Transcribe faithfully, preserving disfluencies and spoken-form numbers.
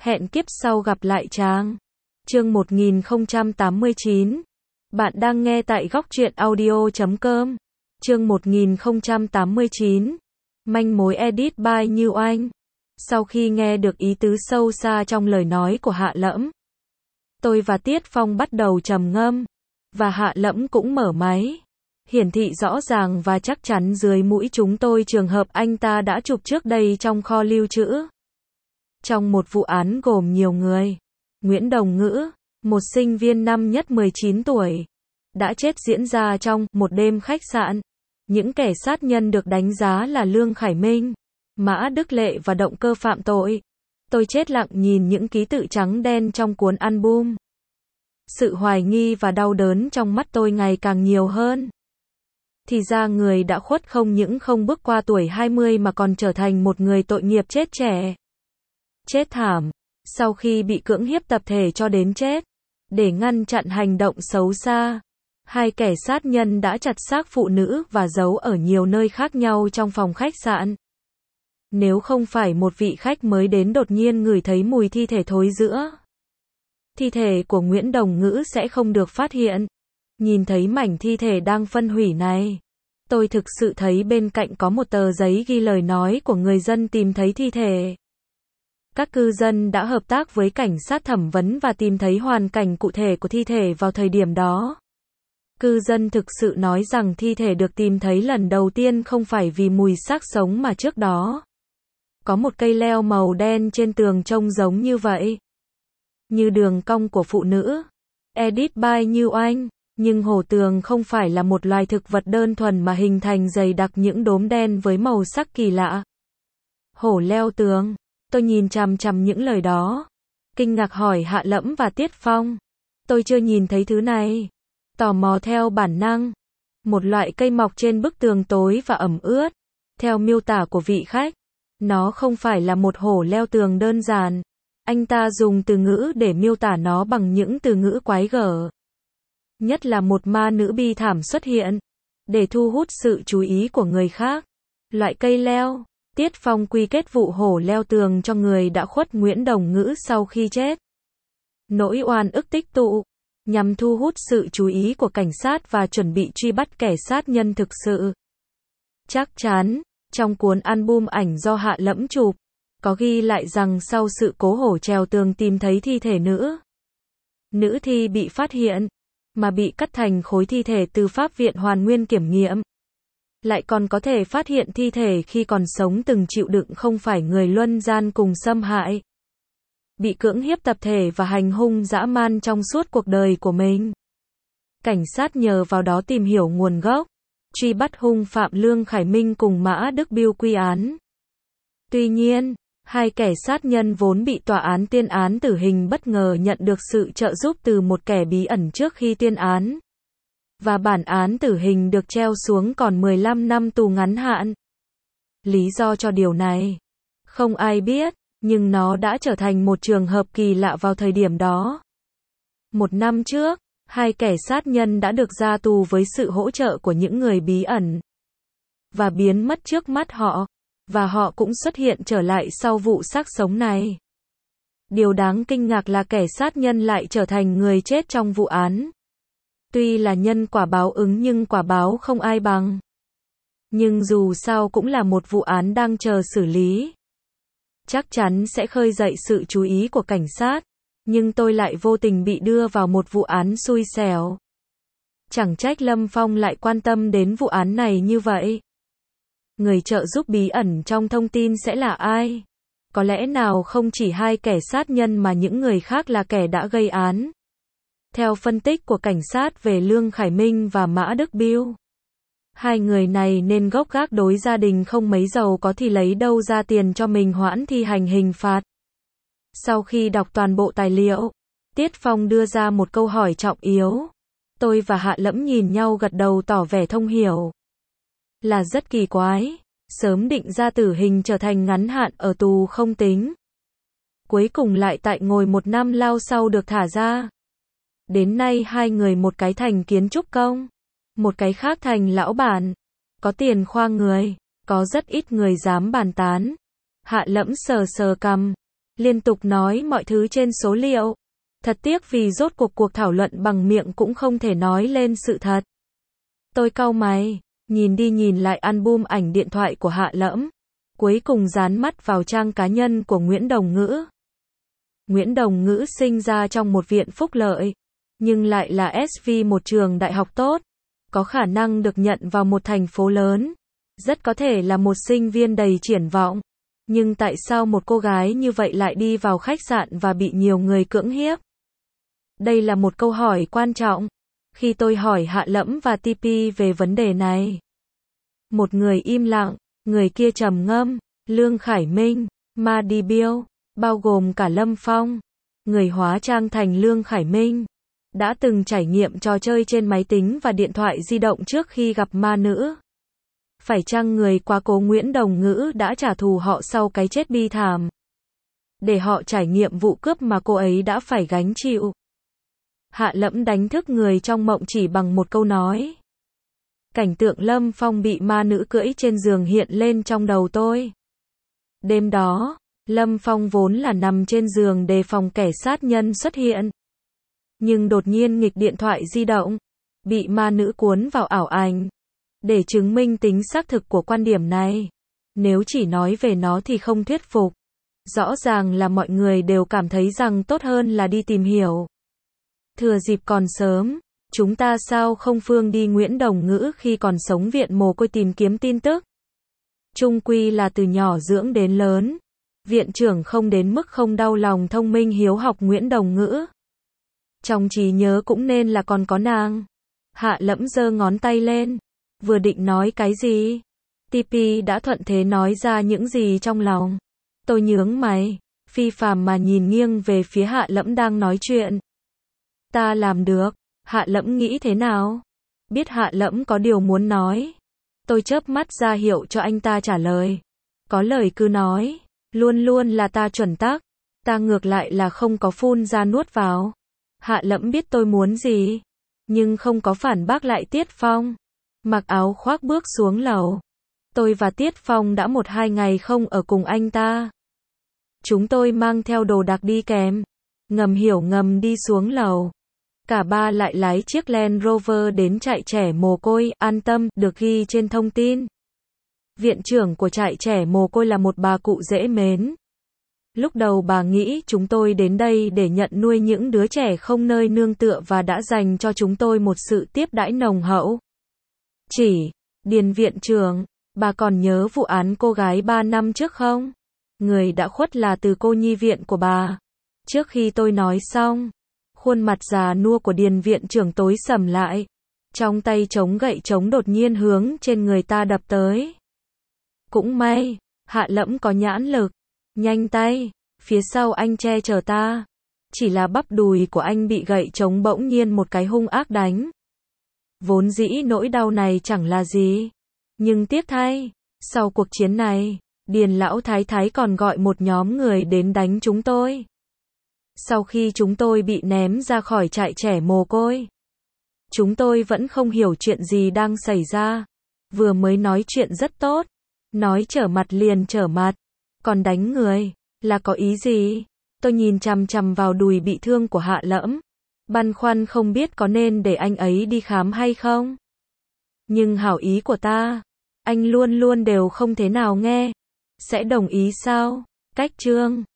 Hẹn kiếp sau gặp lại chàng. Chương một nghìn không trăm tám mươi chín. Bạn đang nghe tại góc truyện audio chấm com. Chương một nghìn không trăm tám mươi chín. Manh mối edit by Như Oanh. Sau khi nghe được ý tứ sâu xa trong lời nói của Hạ Lẫm, tôi và Tiết Phong bắt đầu trầm ngâm, và Hạ Lẫm cũng mở máy. Hiển thị rõ ràng và chắc chắn dưới mũi chúng tôi trường hợp anh ta đã chụp trước đây trong kho lưu trữ. Trong một vụ án gồm nhiều người, Nguyễn Đồng Ngữ, một sinh viên năm nhất mười chín tuổi, đã chết diễn ra trong một đêm khách sạn. Những kẻ sát nhân được đánh giá là Lương Khải Minh, Mã Đức Lệ và động cơ phạm tội. Tôi chết lặng nhìn những ký tự trắng đen trong cuốn album. Sự hoài nghi và đau đớn trong mắt tôi ngày càng nhiều hơn. Thì ra người đã khuất không những không bước qua tuổi hai mươi mà còn trở thành một người tội nghiệp chết trẻ. Chết thảm, sau khi bị cưỡng hiếp tập thể cho đến chết. Để ngăn chặn hành động xấu xa, hai kẻ sát nhân đã chặt xác phụ nữ và giấu ở nhiều nơi khác nhau trong phòng khách sạn. Nếu không phải một vị khách mới đến đột nhiên ngửi thấy mùi thi thể thối rữa, thi thể của Nguyễn Đồng Ngữ sẽ không được phát hiện. Nhìn thấy mảnh thi thể đang phân hủy này, tôi thực sự thấy bên cạnh có một tờ giấy ghi lời nói của người dân tìm thấy thi thể. Các cư dân đã hợp tác với cảnh sát thẩm vấn và tìm thấy hoàn cảnh cụ thể của thi thể vào thời điểm đó. Cư dân thực sự nói rằng thi thể được tìm thấy lần đầu tiên không phải vì mùi xác sống mà trước đó có một cây leo màu đen trên tường trông giống như vậy. Như đường cong của phụ nữ. Edit by Như Oanh. Nhưng hổ tường không phải là một loài thực vật đơn thuần mà hình thành dày đặc những đốm đen với màu sắc kỳ lạ. Hổ leo tường. Tôi nhìn chằm chằm những lời đó, kinh ngạc hỏi Hạ Lẫm và Tiết Phong. Tôi chưa nhìn thấy thứ này. Tò mò theo bản năng. Một loại cây mọc trên bức tường tối và ẩm ướt. Theo miêu tả của vị khách, nó không phải là một hổ leo tường đơn giản. Anh ta dùng từ ngữ để miêu tả nó bằng những từ ngữ quái gở. Nhất là một ma nữ bi thảm xuất hiện, để thu hút sự chú ý của người khác. Loại cây leo. Tiết Phong quy kết vụ hổ leo tường cho người đã khuất Nguyễn Đồng Ngữ sau khi chết. Nỗi oan ức tích tụ, nhằm thu hút sự chú ý của cảnh sát và chuẩn bị truy bắt kẻ sát nhân thực sự. Chắc chắn, trong cuốn album ảnh do Hạ Lẫm chụp, có ghi lại rằng sau sự cố hổ trèo tường tìm thấy thi thể nữ. Nữ thi bị phát hiện, mà bị cắt thành khối thi thể từ Pháp viện Hoàn Nguyên kiểm nghiệm. Lại còn có thể phát hiện thi thể khi còn sống từng chịu đựng không phải người luân gian cùng xâm hại. Bị cưỡng hiếp tập thể và hành hung dã man trong suốt cuộc đời của mình. Cảnh sát nhờ vào đó tìm hiểu nguồn gốc, truy bắt hung phạm Lương Khải Minh cùng Mã Đức Biêu quy án. Tuy nhiên, hai kẻ sát nhân vốn bị tòa án tuyên án tử hình bất ngờ nhận được sự trợ giúp từ một kẻ bí ẩn trước khi tuyên án. Và bản án tử hình được treo xuống còn mười lăm năm tù ngắn hạn. Lý do cho điều này, không ai biết, nhưng nó đã trở thành một trường hợp kỳ lạ vào thời điểm đó. Một năm trước, hai kẻ sát nhân đã được ra tù với sự hỗ trợ của những người bí ẩn. Và biến mất trước mắt họ. Và họ cũng xuất hiện trở lại sau vụ xác sống này. Điều đáng kinh ngạc là kẻ sát nhân lại trở thành người chết trong vụ án. Tuy là nhân quả báo ứng nhưng quả báo không ai bằng. Nhưng dù sao cũng là một vụ án đang chờ xử lý. Chắc chắn sẽ khơi dậy sự chú ý của cảnh sát. Nhưng tôi lại vô tình bị đưa vào một vụ án xui xẻo. Chẳng trách Lâm Phong lại quan tâm đến vụ án này như vậy. Người trợ giúp bí ẩn trong thông tin sẽ là ai? Có lẽ nào không chỉ hai kẻ sát nhân mà những người khác là kẻ đã gây án? Theo phân tích của cảnh sát về Lương Khải Minh và Mã Đức Biêu, hai người này nên gốc gác đối gia đình không mấy giàu có thì lấy đâu ra tiền cho mình hoãn thi hành hình phạt. Sau khi đọc toàn bộ tài liệu, Tiết Phong đưa ra một câu hỏi trọng yếu. Tôi và Hạ Lẫm nhìn nhau gật đầu tỏ vẻ thông hiểu. Là rất kỳ quái, sớm định ra tử hình trở thành ngắn hạn ở tù không tính. Cuối cùng lại tại ngồi một năm lao sau được thả ra. Đến nay hai người một cái thành kiến trúc công, một cái khác thành lão bản. Có tiền khoa người, có rất ít người dám bàn tán. Hạ Lẫm sờ sờ cằm. liên tục nói mọi thứ trên số liệu. Thật tiếc vì rốt cuộc cuộc thảo luận bằng miệng cũng không thể nói lên sự thật. Tôi cau mày, nhìn đi nhìn lại album ảnh điện thoại của Hạ Lẫm, cuối cùng dán mắt vào trang cá nhân của Nguyễn Đồng Ngữ. Nguyễn Đồng Ngữ sinh ra trong một viện phúc lợi, nhưng lại là ét vê một trường đại học tốt, có khả năng được nhận vào một thành phố lớn, rất có thể là một sinh viên đầy triển vọng. Nhưng tại sao một cô gái như vậy lại đi vào khách sạn và bị nhiều người cưỡng hiếp? Đây là một câu hỏi quan trọng. Khi tôi hỏi Hạ Lẫm và tê pê về vấn đề này, một người im lặng, người kia trầm ngâm. Lương Khải Minh, Ma Đi Biêu, bao gồm cả Lâm Phong, người hóa trang thành Lương Khải Minh, đã từng trải nghiệm trò chơi trên máy tính và điện thoại di động trước khi gặp ma nữ. Phải chăng người quá cố Nguyễn Đồng Ngữ đã trả thù họ sau cái chết bi thảm, để họ trải nghiệm vụ cướp mà cô ấy đã phải gánh chịu? Hạ Lẫm đánh thức người trong mộng chỉ bằng một câu nói. Cảnh tượng Lâm Phong bị ma nữ cưỡi trên giường hiện lên trong đầu tôi. Đêm đó, Lâm Phong vốn là nằm trên giường đề phòng kẻ sát nhân xuất hiện. Nhưng đột nhiên nghịch điện thoại di động, bị ma nữ cuốn vào ảo ảnh. Để chứng minh tính xác thực của quan điểm này, nếu chỉ nói về nó thì không thuyết phục. Rõ ràng là mọi người đều cảm thấy rằng tốt hơn là đi tìm hiểu. Thừa dịp còn sớm, chúng ta sao không phương đi Nguyễn Đồng Ngữ khi còn sống viện mồ côi tìm kiếm tin tức. Chung quy là từ nhỏ dưỡng đến lớn, viện trưởng không đến mức không đau lòng thông minh hiếu học Nguyễn Đồng Ngữ. Trong trí nhớ cũng nên là còn có nàng. Hạ Lẫm giơ ngón tay lên, vừa định nói cái gì, tê pê đã thuận thế nói ra những gì trong lòng. Tôi nhướng mày, phi phàm mà nhìn nghiêng về phía Hạ Lẫm đang nói chuyện. Ta làm được. Hạ Lẫm nghĩ thế nào? Biết Hạ Lẫm có điều muốn nói, tôi chớp mắt ra hiệu cho anh ta trả lời. Có lời cứ nói, luôn luôn là ta chuẩn tắc. Ta ngược lại là không có phun ra nuốt vào. Hạ Lẫm biết tôi muốn gì, nhưng không có phản bác lại Tiết Phong. Mặc áo khoác bước xuống lầu. Tôi và Tiết Phong đã một hai ngày không ở cùng anh ta. Chúng tôi mang theo đồ đạc đi kèm, ngầm hiểu ngầm đi xuống lầu. Cả ba lại lái chiếc Land Rover đến trại trẻ mồ côi, An Tâm, được ghi trên thông tin. Viện trưởng của trại trẻ mồ côi là một bà cụ dễ mến. Lúc đầu bà nghĩ chúng tôi đến đây để nhận nuôi những đứa trẻ không nơi nương tựa và đã dành cho chúng tôi một sự tiếp đãi nồng hậu. Chỉ, Điền viện trưởng, bà còn nhớ vụ án cô gái ba năm trước không? Người đã khuất là từ cô nhi viện của bà. Trước khi tôi nói xong, khuôn mặt già nua của Điền viện trưởng tối sầm lại. Trong tay chống gậy chống đột nhiên hướng trên người ta đập tới. Cũng may, Hạ Lẫm có nhãn lực. Nhanh tay, phía sau anh che chở ta. Chỉ là bắp đùi của anh bị gậy chống bỗng nhiên một cái hung ác đánh. Vốn dĩ nỗi đau này chẳng là gì. Nhưng tiếc thay, sau cuộc chiến này, Điền lão thái thái còn gọi một nhóm người đến đánh chúng tôi. Sau khi chúng tôi bị ném ra khỏi trại trẻ mồ côi, chúng tôi vẫn không hiểu chuyện gì đang xảy ra. Vừa mới nói chuyện rất tốt, nói trở mặt liền trở mặt, còn đánh người, là có ý gì? Tôi nhìn chằm chằm vào đùi bị thương của Hạ Lẫm, băn khoăn không biết có nên để anh ấy đi khám hay không. Nhưng hảo ý của ta, anh luôn luôn đều không thế nào nghe. Sẽ đồng ý sao? Cách chương